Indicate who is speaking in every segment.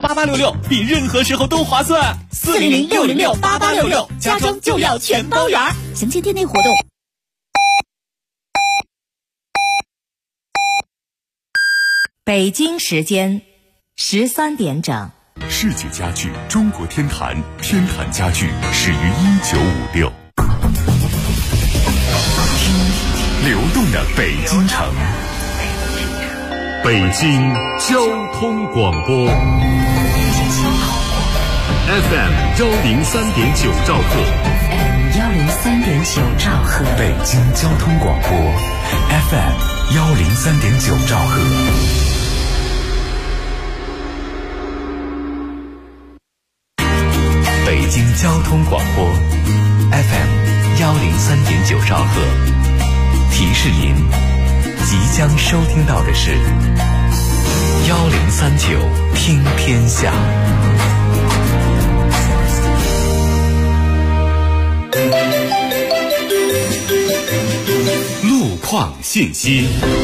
Speaker 1: 8866，比任何时候都划算。400-606-8866，家装就要全包圆。
Speaker 2: 详见店内活动。
Speaker 3: 北京时间13点整。
Speaker 4: 世界家具中国天坛，天坛家具始于1956。流动的北京城，北京交通广播 FM 103.9兆赫
Speaker 3: 103.9兆赫，
Speaker 4: 北京交通广播 FM 103.9兆赫。北京交通广播 FM 103.9兆赫，提示您即将收听到的是1039听天下。路况信息。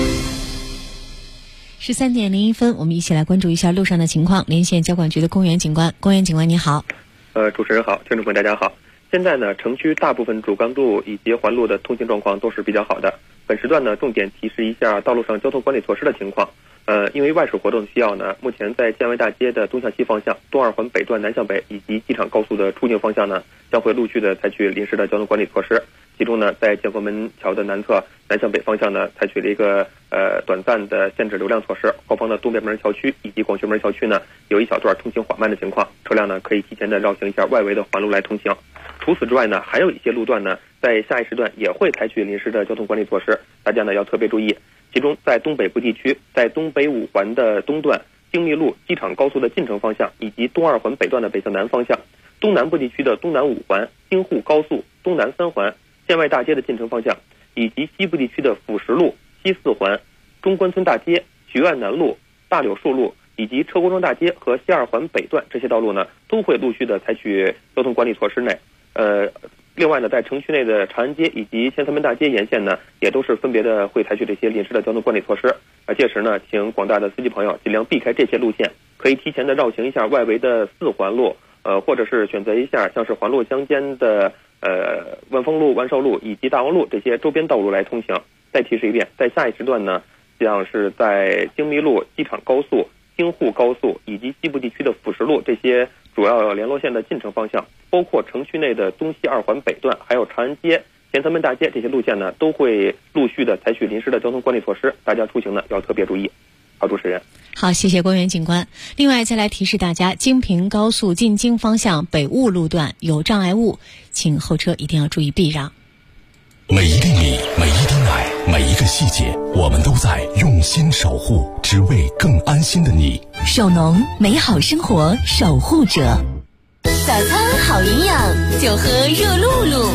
Speaker 2: 13点01分，我们一起来关注一下路上的情况。连线交管局的公园警官，公园警官你好。
Speaker 5: 主持人好，听众朋友大家好。现在呢，城区大部分主干路以及环路的通行状况都是比较好的。本时段呢，重点提示一下道路上交通管理措施的情况。因为外事活动的需要呢，目前在建外大街的东向西方向、东二环北段南向北以及机场高速的出境方向呢，将会陆续的采取临时的交通管理措施。其中呢，在建国门桥的南侧南向北方向呢，采取了一个短暂的限制流量措施。后方的东北门桥区以及广渠门桥区呢，有一小段通行缓慢的情况，车辆呢可以提前的绕行一下外围的环路来通行。除此之外呢，还有一些路段呢，在下一时段也会采取临时的交通管理措施，大家呢要特别注意。其中在东北部地区，在东北五环的东段、京密路、机场高速的进城方向，以及东二环北段的北向南方向；东南部地区的东南五环、京沪高速、东南三环、建外大街的进城方向，以及西部地区的辅石路、西四环、中关村大街、学院南路、大柳树路以及车公庄大街和西二环北段这些道路呢，都会陆续的采取交通管理措施内。另外呢，在城区内的长安街以及前三门大街沿线呢，也都是分别的会采取这些临时的交通管理措施。届时呢，请广大的司机朋友尽量避开这些路线，可以提前的绕行一下外围的四环路，或者是选择一下像是环路相间的万丰路、万寿路以及大王路这些周边道路来通行。再提示一遍，在下一时段呢，像是在京密路、机场高速、京沪高速以及西部地区的辅石路这些主要联络线的进城方向，包括城区内的东西二环北段，还有长安街、前三门大街这些路线呢，都会陆续的采取临时的交通管理措施，大家出行呢要特别注意。好，主持人。
Speaker 2: 好，谢谢公园警官。另外再来提示大家，京平高速进京方向北雾路段有障碍物，请后车一定要注意避让。
Speaker 4: 每一粒米，每一滴奶，每一个细节，我们都在用心守护，只为更安心的你。
Speaker 3: 守农，美好生活守护者。
Speaker 6: 早餐好营养，就喝热露露。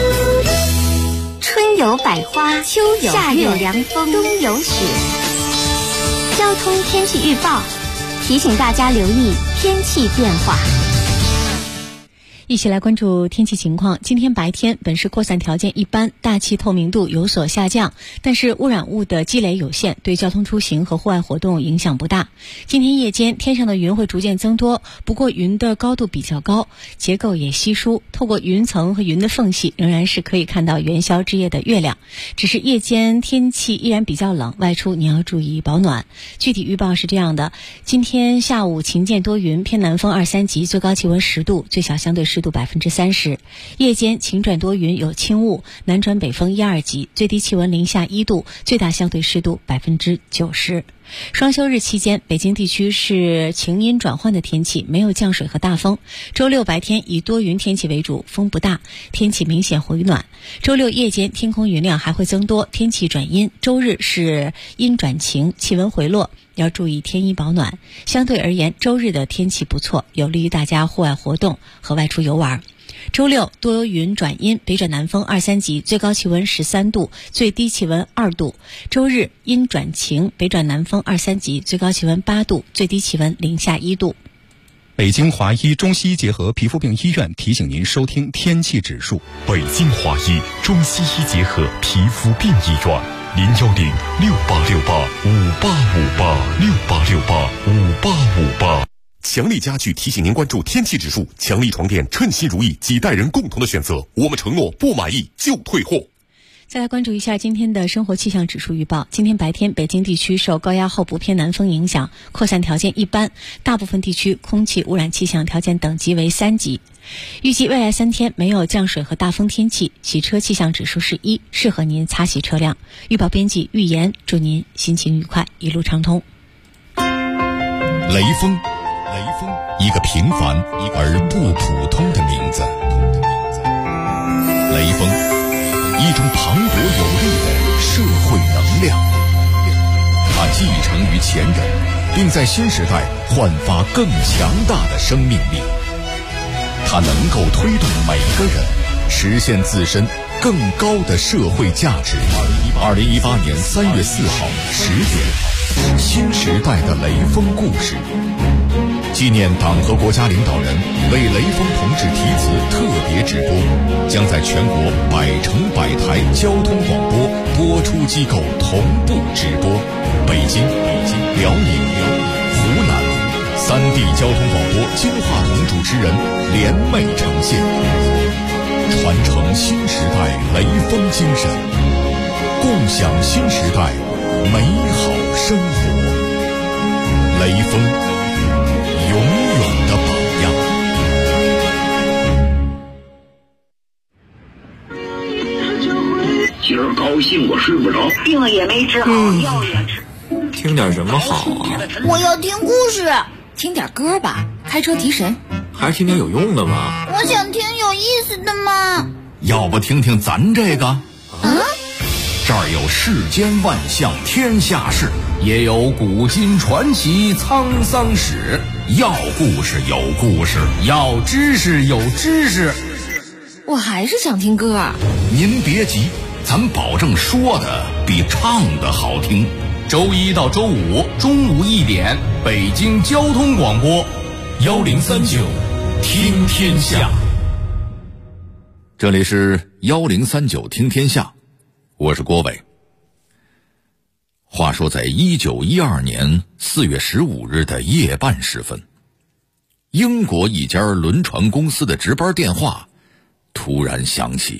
Speaker 6: 春有百花，秋有夏有凉风，冬有雪。交通天气预报提醒大家留意天气变化。
Speaker 2: 一起来关注天气情况。今天白天本市扩散条件一般，大气透明度有所下降，但是污染物的积累有限，对交通出行和户外活动影响不大。今天夜间天上的云会逐渐增多，不过云的高度比较高，结构也稀疏，透过云层和云的缝隙仍然是可以看到元宵之夜的月亮。只是夜间天气依然比较冷，外出你要注意保暖。具体预报是这样的，今天下午晴间多云，偏南风2-3级，最高气温10度，最小相对湿度30%。夜间晴转多云，有轻雾，南转北风1-2级，最低气温零下1度，最大相对湿度90%。双休日期间，北京地区是晴阴转换的天气，没有降水和大风。周六白天以多云天气为主，风不大，天气明显回暖。周六夜间天空云量还会增多，天气转阴。周日是阴转晴，气温回落，要注意添衣保暖。相对而言，周日的天气不错，有利于大家户外活动和外出游玩。周六多云转阴，北转南风2-3级，最高气温13度，最低气温2度。周日阴转晴，北转南风2-3级，最高气温8度，最低气温零下1度。
Speaker 4: 北京华医中西医结合皮肤病医院提醒您收听天气指数。北京华医中西医结合皮肤病医院，010-6868-5858，6868-5858。
Speaker 7: 强力家具提醒您关注天气指数，强力床垫称心如意，几代人共同的选择。我们承诺不满意就退货。
Speaker 2: 再来关注一下今天的生活气象指数预报。今天白天，北京地区受高压后部偏南风影响，扩散条件一般，大部分地区空气污染气象条件等级为3级。预计未来3天没有降水和大风天气，洗车气象指数是1，适合您擦洗车辆。预报编辑预言，祝您心情愉快，一路畅通。
Speaker 8: 雷锋，一个平凡而不普通的名字。雷锋，一种磅礴有力的社会能量。它继承于前人，并在新时代焕发更强大的生命力。它能够推动每个人实现自身更高的社会价值。2018年3月4号10点，新时代的雷锋故事，纪念党和国家领导人为雷锋同志题词特别直播，将在全国100城100台交通广播播出机构同步直播。北京、辽宁、湖南3地交通广播金话筒主持人联袂呈现，传承新时代雷锋精神，共享新时代美好生活。雷锋，永远的榜
Speaker 9: 样。今儿高兴我睡不着，
Speaker 10: 病也没治好，药也吃。
Speaker 11: 听点什么好啊？
Speaker 12: 我要听故事。听点歌吧，开车提神。
Speaker 11: 还是听点有用的吧。
Speaker 12: 我想听有意思的嘛。
Speaker 8: 要不听听咱这个？这儿有世间万象天下事，也有古今传奇沧桑史。要故事有故事，要知识有知识。
Speaker 12: 我还是想听歌。
Speaker 8: 您别急，咱保证说的比唱的好听。周一到周五中午1点，北京交通广播1039听天下。这里是1039听天下，我是郭伟。话说在1912年4月15日的夜半时分，英国一家轮船公司的值班电话突然响起。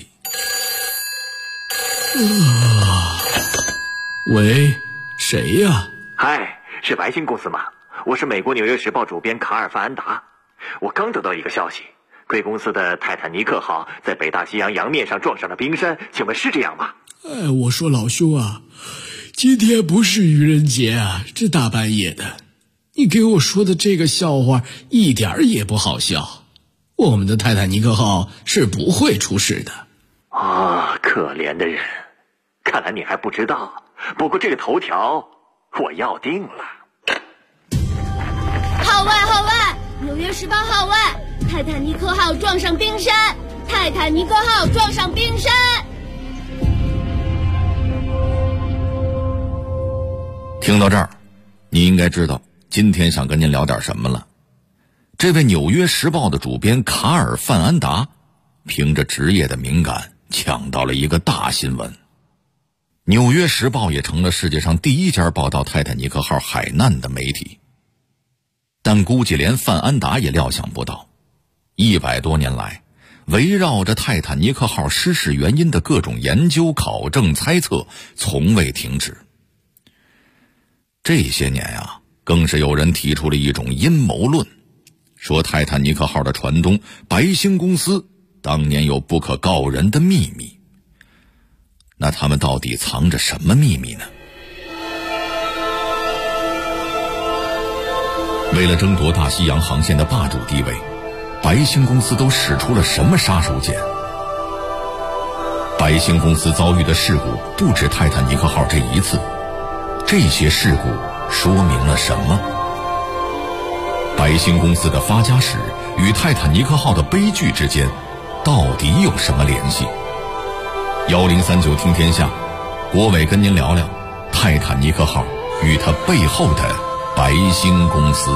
Speaker 11: 喂，谁呀？
Speaker 13: 嗨，是白星公司吗？我是美国《纽约时报》主编卡尔·范安达。我刚得到一个消息，贵公司的泰坦尼克号在北大西洋洋面上撞上了冰山，请问是这样吗？
Speaker 14: 我说老兄啊，今天不是愚人节啊，这大半夜的，你给我说的这个笑话一点也不好笑。我们的泰坦尼克号是不会出事的。
Speaker 13: 可怜的人，看来你还不知道。不过这个头条我要定了。
Speaker 15: 号外，纽约时报号外，泰坦尼克号撞上冰山，泰坦尼克号撞上冰山。
Speaker 8: 听到这儿，你应该知道今天想跟您聊点什么了。这位《纽约时报》的主编卡尔·范安达，凭着职业的敏感，抢到了一个大新闻。《纽约时报》也成了世界上第一家报道泰坦尼克号海难的媒体。但估计连范安达也料想不到，100多年来，围绕着泰坦尼克号失事原因的各种研究、考证、猜测从未停止。这些年啊，更是有人提出了一种阴谋论，说泰坦尼克号的船东白星公司当年有不可告人的秘密。那他们到底藏着什么秘密呢？为了争夺大西洋航线的霸主地位，白星公司都使出了什么杀手锏？白星公司遭遇的事故不止泰坦尼克号这一次，这些事故说明了什么？白星公司的发家史与泰坦尼克号的悲剧之间到底有什么联系？1039听天下，郭伟跟您聊聊泰坦尼克号与它背后的白星公司。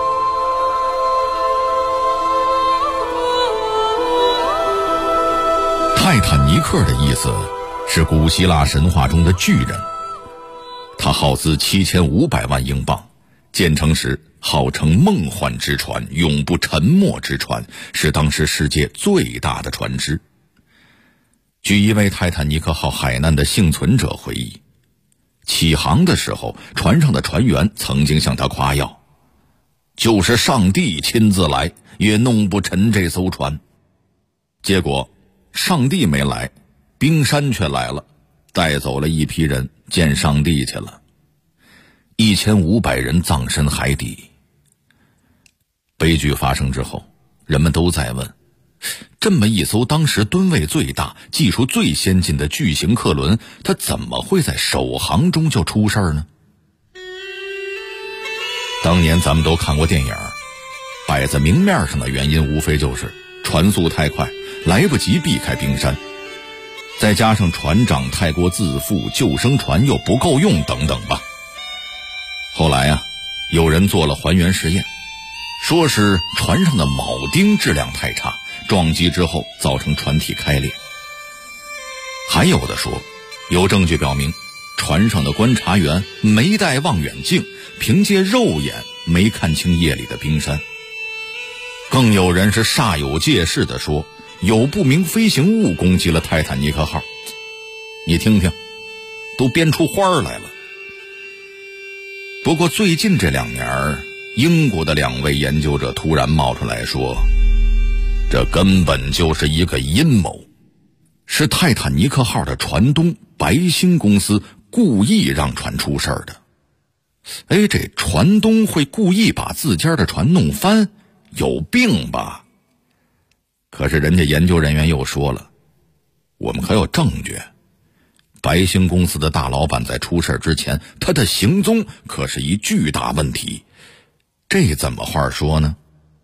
Speaker 8: 泰坦尼克的意思是古希腊神话中的巨人，他耗资7500万英镑，建成时号称梦幻之船、永不沉没之船，是当时世界最大的船只。据一位泰坦尼克号海难的幸存者回忆，起航的时候，船上的船员曾经向他夸耀，就是上帝亲自来也弄不沉这艘船。结果上帝没来，冰山却来了，带走了一批人见上帝去了，1500人葬身海底。悲剧发生之后，人们都在问，这么一艘当时吨位最大、技术最先进的巨型客轮，它怎么会在首航中就出事呢？当年咱们都看过电影，摆在明面上的原因无非就是船速太快，来不及避开冰山，再加上船长太过自负，救生船又不够用等等吧。后来有人做了还原实验，说是船上的铆钉质量太差，撞击之后造成船体开裂。还有的说，有证据表明船上的观察员没带望远镜，凭借肉眼没看清夜里的冰山。更有人是煞有介事地说，有不明飞行物攻击了泰坦尼克号。你听听，都编出花来了。不过最近这2年，英国的2位研究者突然冒出来说，这根本就是一个阴谋，是泰坦尼克号的船东白星公司故意让船出事儿的。这船东会故意把自家的船弄翻，有病吧？可是人家研究人员又说了，我们可有证据，白星公司的大老板在出事之前，他的行踪可是一巨大问题。这怎么话说呢？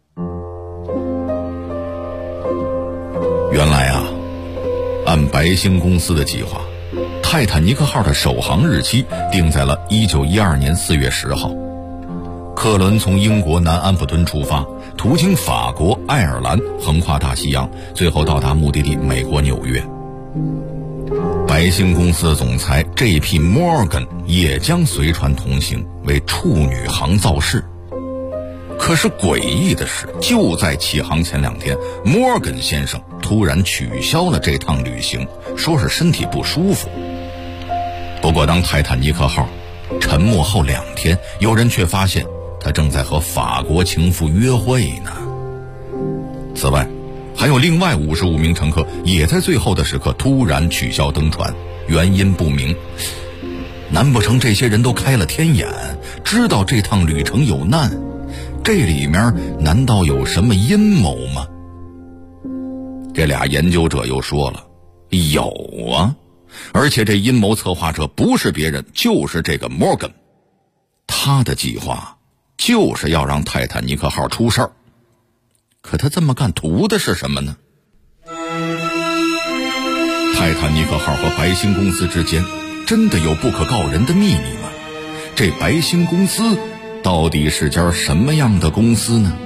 Speaker 8: 原来按白星公司的计划，泰坦尼克号的首航日期定在了1912年4月10号。客轮从英国南安普敦出发，途经法国、爱尔兰，横跨大西洋，最后到达目的地美国纽约。白星公司的总裁 J.P. Morgan 也将随船同行，为处女航造势。可是诡异的是，就在起航前2天， Morgan 先生突然取消了这趟旅行，说是身体不舒服。不过当泰坦尼克号沉没后2天，有人却发现他正在和法国情妇约会呢。此外，还有另外55名乘客也在最后的时刻突然取消登船，原因不明。难不成这些人都开了天眼，知道这趟旅程有难？这里面难道有什么阴谋吗？这俩研究者又说了，有啊，而且这阴谋策划者不是别人，就是这个 Morgan。 他的计划就是要让泰坦尼克号出事儿。可他这么干图的是什么呢？泰坦尼克号和白星公司之间真的有不可告人的秘密吗？这白星公司到底是家什么样的公司呢？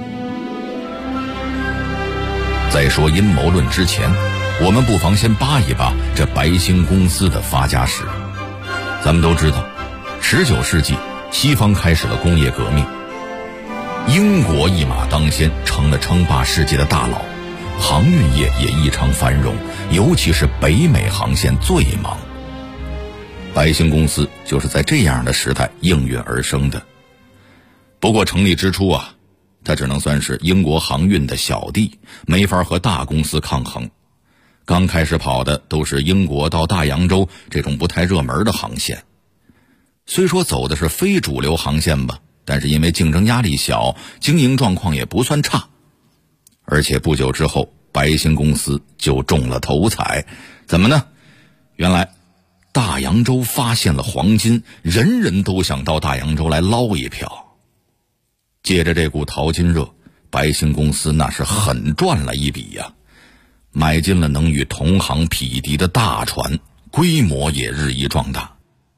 Speaker 8: 在说阴谋论之前，我们不妨先扒一扒这白星公司的发家史。咱们都知道，19世纪西方开始了工业革命，英国一马当先，成了称霸世界的大佬，航运业也异常繁荣，尤其是北美航线最忙。白星公司就是在这样的时代应运而生的。不过成立之初它只能算是英国航运的小弟，没法和大公司抗衡。刚开始跑的都是英国到大洋洲这种不太热门的航线，虽说走的是非主流航线吧，但是因为竞争压力小，经营状况也不算差。而且不久之后，白星公司就中了头彩。怎么呢？原来大洋洲发现了黄金，人人都想到大洋洲来捞一票。借着这股淘金热，白星公司那是狠赚了一笔呀，买进了能与同行匹敌的大船，规模也日益壮大。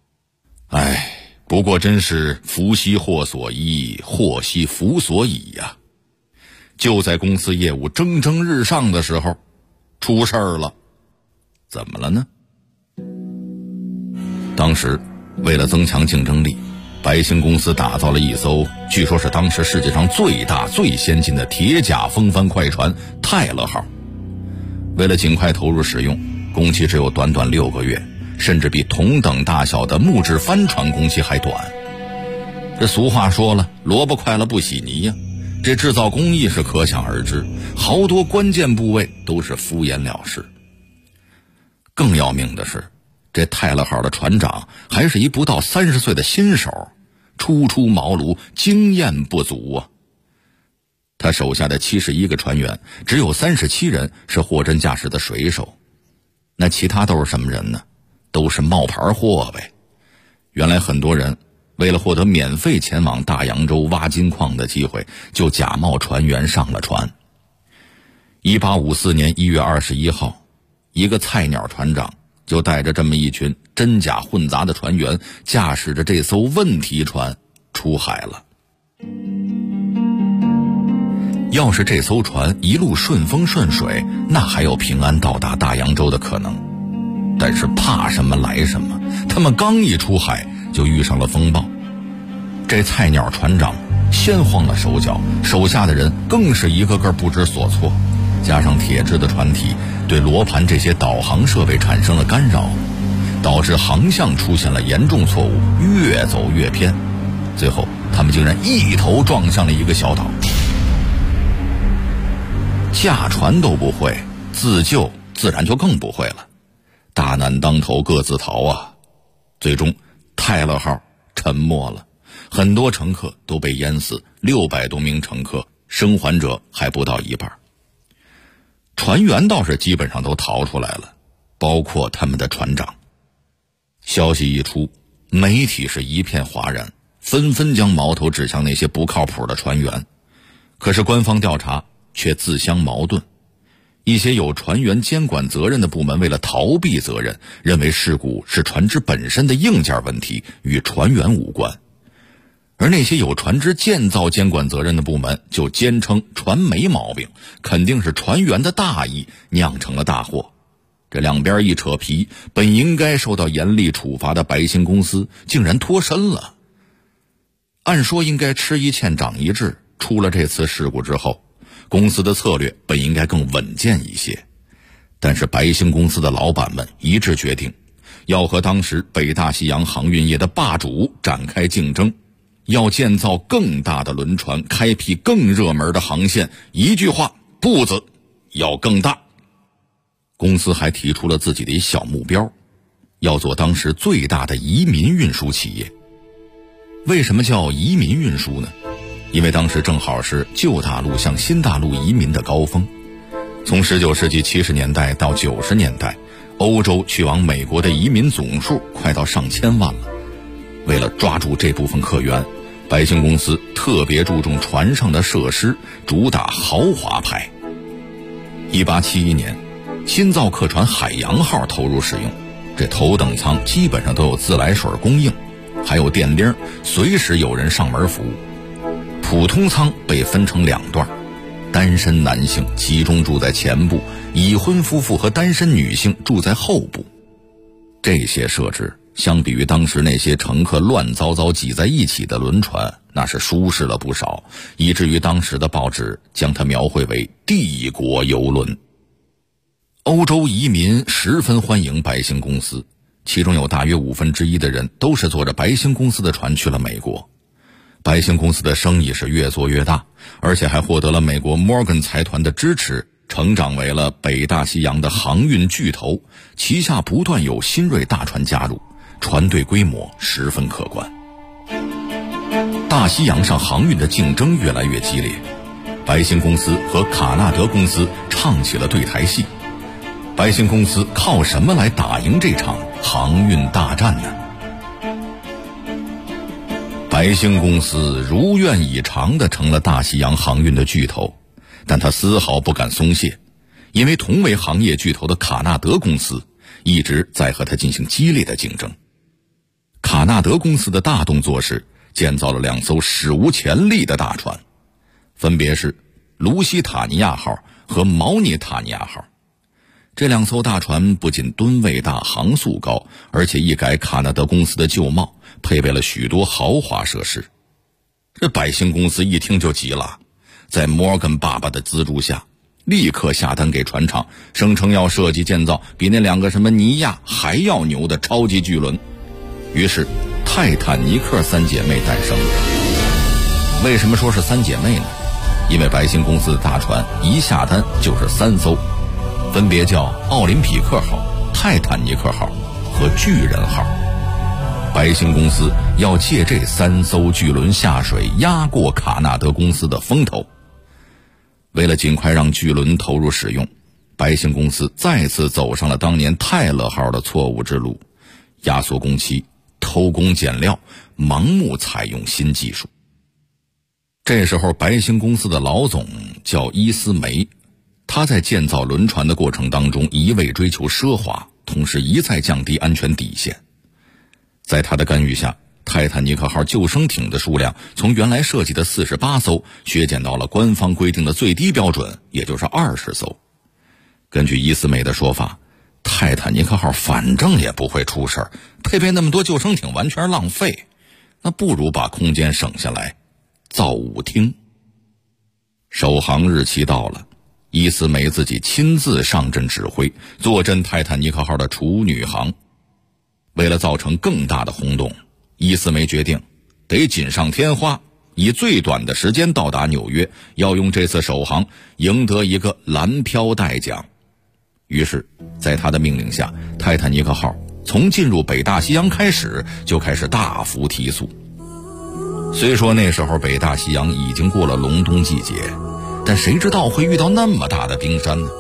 Speaker 8: 不过真是福兮祸所依，祸兮福所倚呀。就在公司业务蒸蒸日上的时候，出事儿了。怎么了呢？当时为了增强竞争力， 白星公司打造了一艘据说是当时世界上最大最先进的铁甲风帆快船泰勒号。为了尽快投入使用，工期只有短短6个月，甚至比同等大小的木质帆船工期还短。这俗话说了，萝卜快了不洗泥呀，这制造工艺是可想而知，好多关键部位都是敷衍了事。更要命的是，这泰勒号的船长还是一不到30岁的新手，初出茅庐，经验不足啊。他手下的71个船员，只有37人是货真价实的水手，那其他都是什么人呢？都是冒牌货呗。原来很多人为了获得免费前往大洋洲挖金矿的机会，就假冒船员上了船。1854年1月21号，一个菜鸟船长就带着这么一群真假混杂的船员，驾驶着这艘问题船出海了。要是这艘船一路顺风顺水，那还有平安到达大洋洲的可能。但是怕什么来什么，他们刚一出海就遇上了风暴。这菜鸟船长先慌了手脚，手下的人更是一个个不知所措，加上铁制的船体对罗盘这些导航设备产生了干扰，导致航向出现了严重错误，越走越偏。最后他们竟然一头撞向了一个小岛。驾船都不会，自救自然就更不会了。大难当头各自逃啊！最终泰勒号沉没了，很多乘客都被淹死，600多名乘客，生还者还不到一半。船员倒是基本上都逃出来了，包括他们的船长。消息一出，媒体是一片哗然，纷纷将矛头指向那些不靠谱的船员。可是官方调查却自相矛盾，一些有船员监管责任的部门为了逃避责任，认为事故是船只本身的硬件问题，与船员无关。而那些有船只建造监管责任的部门就坚称船没毛病，肯定是船员的大意酿成了大祸。这两边一扯皮，本应该受到严厉处罚的白星公司竟然脱身了。按说应该吃一堑长一智，出了这次事故之后，公司的策略本应该更稳健一些，但是白星公司的老板们一致决定，要和当时北大西洋航运业的霸主展开竞争，要建造更大的轮船，开辟更热门的航线，一句话，步子要更大。公司还提出了自己的一小目标，要做当时最大的移民运输企业。为什么叫移民运输呢？因为当时正好是旧大陆向新大陆移民的高峰。从19世纪70年代到90年代，欧洲去往美国的移民总数快到上千万了。为了抓住这部分客源，白星公司特别注重船上的设施，主打豪华派。1871年，新造客船海洋号投入使用，这头等舱基本上都有自来水供应，还有电铃，随时有人上门服务。普通舱被分成2段，单身男性集中住在前部，已婚夫妇和单身女性住在后部。这些设置相比于当时那些乘客乱糟糟挤在一起的轮船，那是舒适了不少，以至于当时的报纸将它描绘为帝国邮轮。欧洲移民十分欢迎白星公司，其中有大约1/5的人都是坐着白星公司的船去了美国。白星公司的生意是越做越大，而且还获得了美国摩根财团的支持，成长为了北大西洋的航运巨头，旗下不断有新锐大船加入，船队规模十分可观。大西洋上航运的竞争越来越激烈，白星公司和卡纳德公司唱起了对台戏。白星公司靠什么来打赢这场航运大战呢？白星公司如愿以偿地成了大西洋航运的巨头，但他丝毫不敢松懈，因为同为行业巨头的卡纳德公司一直在和他进行激烈的竞争。卡纳德公司的大动作是建造了2艘史无前例的大船，分别是卢西塔尼亚号和毛涅塔尼亚号。 这2艘大船不仅吨位大、航速高，而且一改卡纳德公司的旧貌，配备了许多豪华设施。这百兴公司一听就急了，在摩根爸爸的资助下，立刻下单给船厂，声称要设计建造比那2个什么尼亚还要牛的超级巨轮。于是泰坦尼克3姐妹诞生了。为什么说是3姐妹呢？因为百兴公司的大船一下单就是3艘，分别叫奥林匹克号、泰坦尼克号和巨人号。百兴公司要借这3艘巨轮下水，压过卡纳德公司的风头。为了尽快让巨轮投入使用，百兴公司再次走上了当年泰勒号的错误之路，压缩工期、偷工减料，盲目采用新技术。这时候百兴公司的老总叫伊斯梅，他在建造轮船的过程当中一味追求奢华，同时一再降低安全底线。在他的干预下，泰坦尼克号救生艇的数量从原来设计的48艘削减到了官方规定的最低标准，也就是20艘。根据伊斯梅的说法，泰坦尼克号反正也不会出事，配备那么多救生艇完全浪费，那不如把空间省下来造舞厅。首航日期到了，伊斯梅自己亲自上阵指挥，坐镇泰坦尼克号的处女航。为了造成更大的轰动，伊斯梅决定得锦上添花，以最短的时间到达纽约，要用这次首航赢得一个蓝飘带奖。于是在他的命令下，泰坦尼克号从进入北大西洋开始就开始大幅提速。虽说那时候北大西洋已经过了隆冬季节，但谁知道会遇到那么大的冰山呢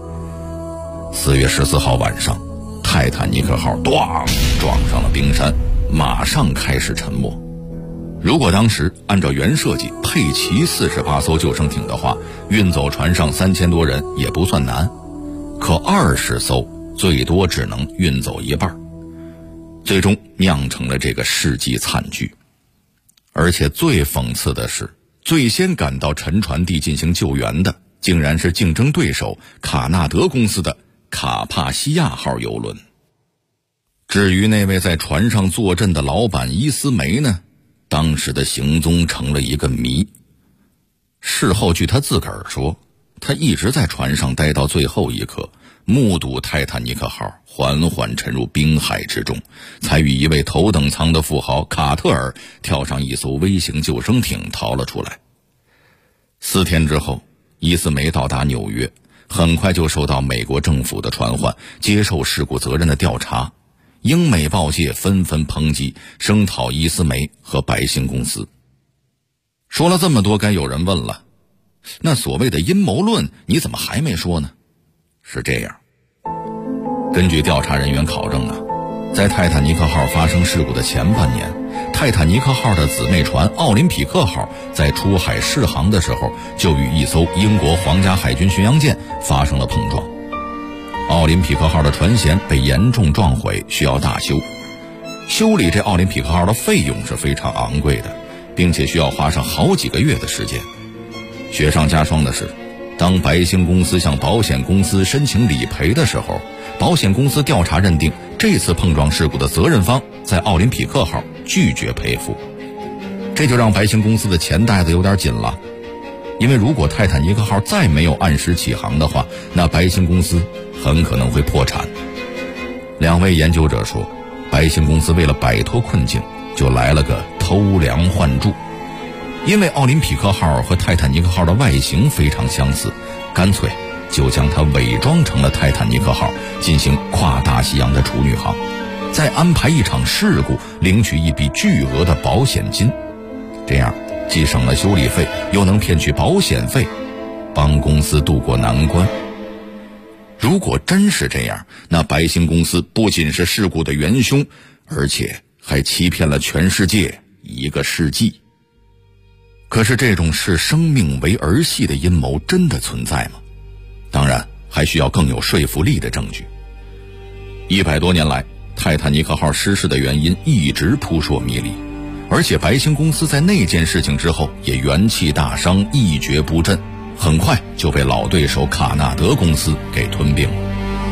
Speaker 8: ？4月14号晚上，泰坦尼克号咣撞上了冰山，马上开始沉没。如果当时按照原设计配齐48艘救生艇的话，运走船上3000多人也不算难，可20艘最多只能运走一半，最终酿成了这个世纪惨剧。而且最讽刺的是，最先赶到沉船地进行救援的竟然是竞争对手卡纳德公司的卡帕西亚号邮轮。至于那位在船上坐镇的老板伊斯梅呢，当时的行踪成了一个谜。事后据他自个儿说，他一直在船上待到最后一刻，目睹泰坦尼克号缓缓沉入冰海之中，才与一位头等舱的富豪卡特尔跳上一艘微型救生艇逃了出来。4天之后，伊斯梅到达纽约，很快就受到美国政府的传唤，接受事故责任的调查。英美报界纷纷抨击，声讨伊斯梅和百兴公司。说了这么多，该有人问了，那所谓的阴谋论你怎么还没说呢？是这样，根据调查人员考证啊，在泰坦尼克号发生事故的前半年，泰坦尼克号的姊妹船奥林匹克号在出海试航的时候，就与一艘英国皇家海军巡洋舰发生了碰撞。奥林匹克号的船舷被严重撞毁，需要大修。修理这奥林匹克号的费用是非常昂贵的，并且需要花上好几个月的时间。雪上加霜的是，当百兴公司向保险公司申请理赔的时候，保险公司调查认定这次碰撞事故的责任方在奥林匹克号拒绝赔付，这就让百兴公司的钱袋子有点紧了。因为如果泰坦尼克号再没有按时起航的话，那百兴公司很可能会破产。2位研究者说，百兴公司为了摆脱困境，就来了个偷梁换柱。因为奥林匹克号和泰坦尼克号的外形非常相似，干脆就将它伪装成了泰坦尼克号，进行跨大西洋的处女航，再安排一场事故，领取一笔巨额的保险金。这样既省了修理费，又能骗取保险费，帮公司渡过难关。如果真是这样，那百兴公司不仅是事故的元凶，而且还欺骗了全世界1个世纪。可是这种视生命为儿戏的阴谋真的存在吗？当然还需要更有说服力的证据。100多年来，泰坦尼克号失事的原因一直扑朔迷离，而且百兴公司在那件事情之后也元气大伤，一蹶不振，很快就被老对手卡纳德公司给吞并了。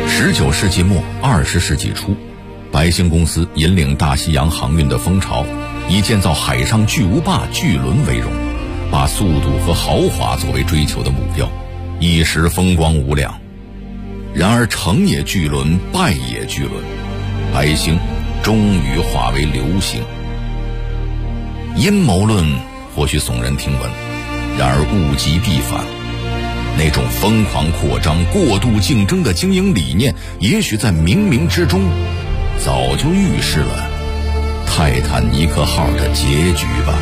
Speaker 8: 19世纪末20世纪初，白星公司引领大西洋航运的风潮，以建造海上巨无霸巨轮为荣，把速度和豪华作为追求的目标，一时风光无两。然而成也巨轮，败也巨轮，白星终于化为流星。阴谋论或许耸人听闻，然而物极必反。那种疯狂扩张、过度竞争的经营理念，也许在冥冥之中早就预示了泰坦尼克号的结局吧。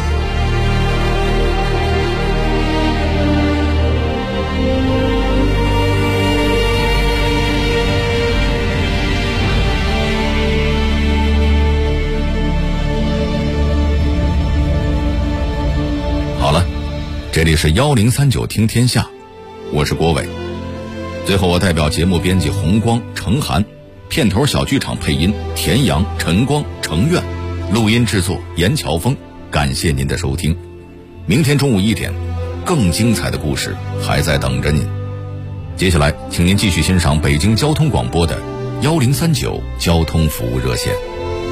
Speaker 8: 好了，这里是1039听天下，我是郭伟。最后我代表节目编辑红光、程涵，片头小剧场配音田阳、陈光、程苑，录音制作严乔峰，感谢您的收听。明天中午1点，更精彩的故事还在等着您。接下来请您继续欣赏北京交通广播的1039交通服务热线。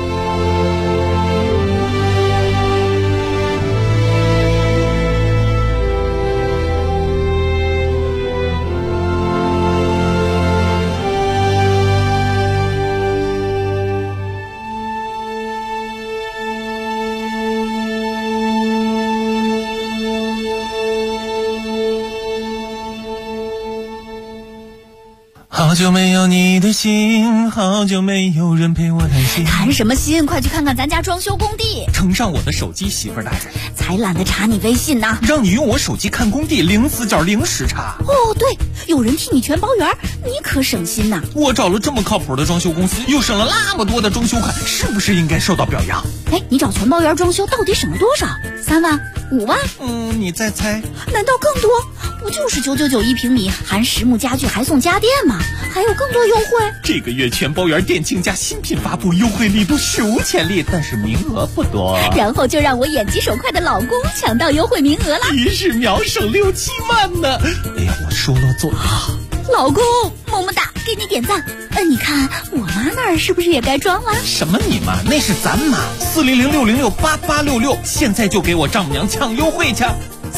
Speaker 1: 好久没有你的心，好久没有人陪我谈心。
Speaker 12: 谈什么心？快去看看咱家装修工地。
Speaker 1: 呈上我的手机，媳妇儿大人。
Speaker 12: 才懒得查你微信呢。
Speaker 1: 让你用我手机看工地，零死角零时差。
Speaker 12: 哦，对，有人替你全包圆，你可省心呐。
Speaker 1: 我找了这么靠谱的装修公司，又省了那么多的装修款，是不是应该受到表扬？
Speaker 12: 哎，你找全包圆装修到底省了多少？3万、5万？
Speaker 1: 你再猜？
Speaker 12: 难道更多？不就是999一平米，含实木家具还送家电吗？还有更多优惠。
Speaker 1: 这个月全包圆店庆家新品发布，优惠力度史无前例，但是名额不多。
Speaker 12: 然后就让我眼疾手快的老公抢到优惠名额了，
Speaker 1: 一日秒省6、7万呢！哎呀，我说了做到。
Speaker 12: 老公，么么哒，给你点赞。你看我妈那儿是不是也该装了？
Speaker 1: 什么你妈？那是咱妈。400-606-8866，现在就给我丈母娘抢优惠去。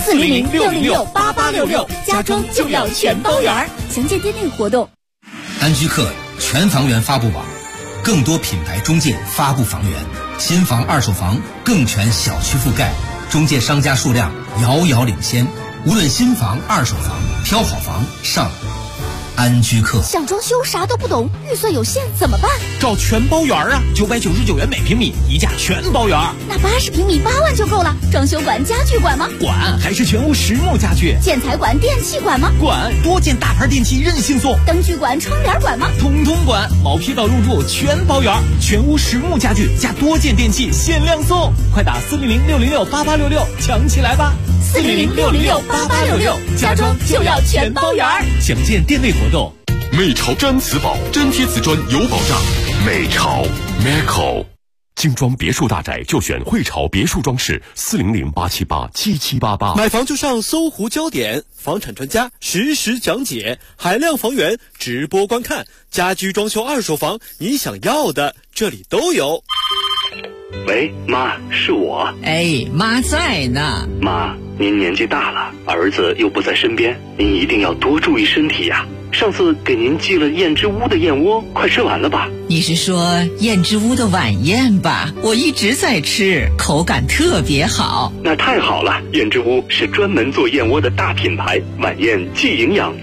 Speaker 12: 400-606-8866，家装就要全包圆。详见店内活动。
Speaker 16: 安居客全房源发布网，更多品牌中介发布房源，新房、二手房更全小区覆盖，中介商家数量遥遥领先。无论新房、二手房，挑好房上安居客。
Speaker 12: 想装修啥都不懂，预算有限怎么办？
Speaker 1: 找全包圆啊，999元每平米，一价全包圆。
Speaker 12: 那80平米8万就够了。装修管、家具管吗？
Speaker 1: 管，还是全屋实木家具。
Speaker 12: 建材管、电器管吗？
Speaker 1: 管，多件大牌电器任性送。
Speaker 12: 灯具管、窗帘管吗？
Speaker 1: 统统管，毛坯到入住全包圆，全屋实木家具加多件电器限量送。快打400-606-8866，抢起来吧
Speaker 12: ！400-606-8866，家装就要全包圆。
Speaker 1: 详见店内活动。
Speaker 7: 美潮毡瓷宝，粘贴瓷砖有保障。美潮 Meco， 精装别墅大宅就选汇潮别墅装饰，400-878-7788。
Speaker 17: 买房就上搜狐焦点，房产专家实时讲解，海量房源直播观看，家居装修、二手房，你想要的这里都有。
Speaker 9: 喂，妈，是我。
Speaker 18: 哎，妈在呢。
Speaker 9: 妈，您年纪大了，儿子又不在身边，您一定要多注意身体呀。上次给您寄了燕之屋的燕窝，快吃完了吧？
Speaker 18: 你是说燕之屋的晚宴吧？我一直在吃，口感特别好。
Speaker 9: 那太好了，燕之屋是专门做燕窝的大品牌，晚宴既营养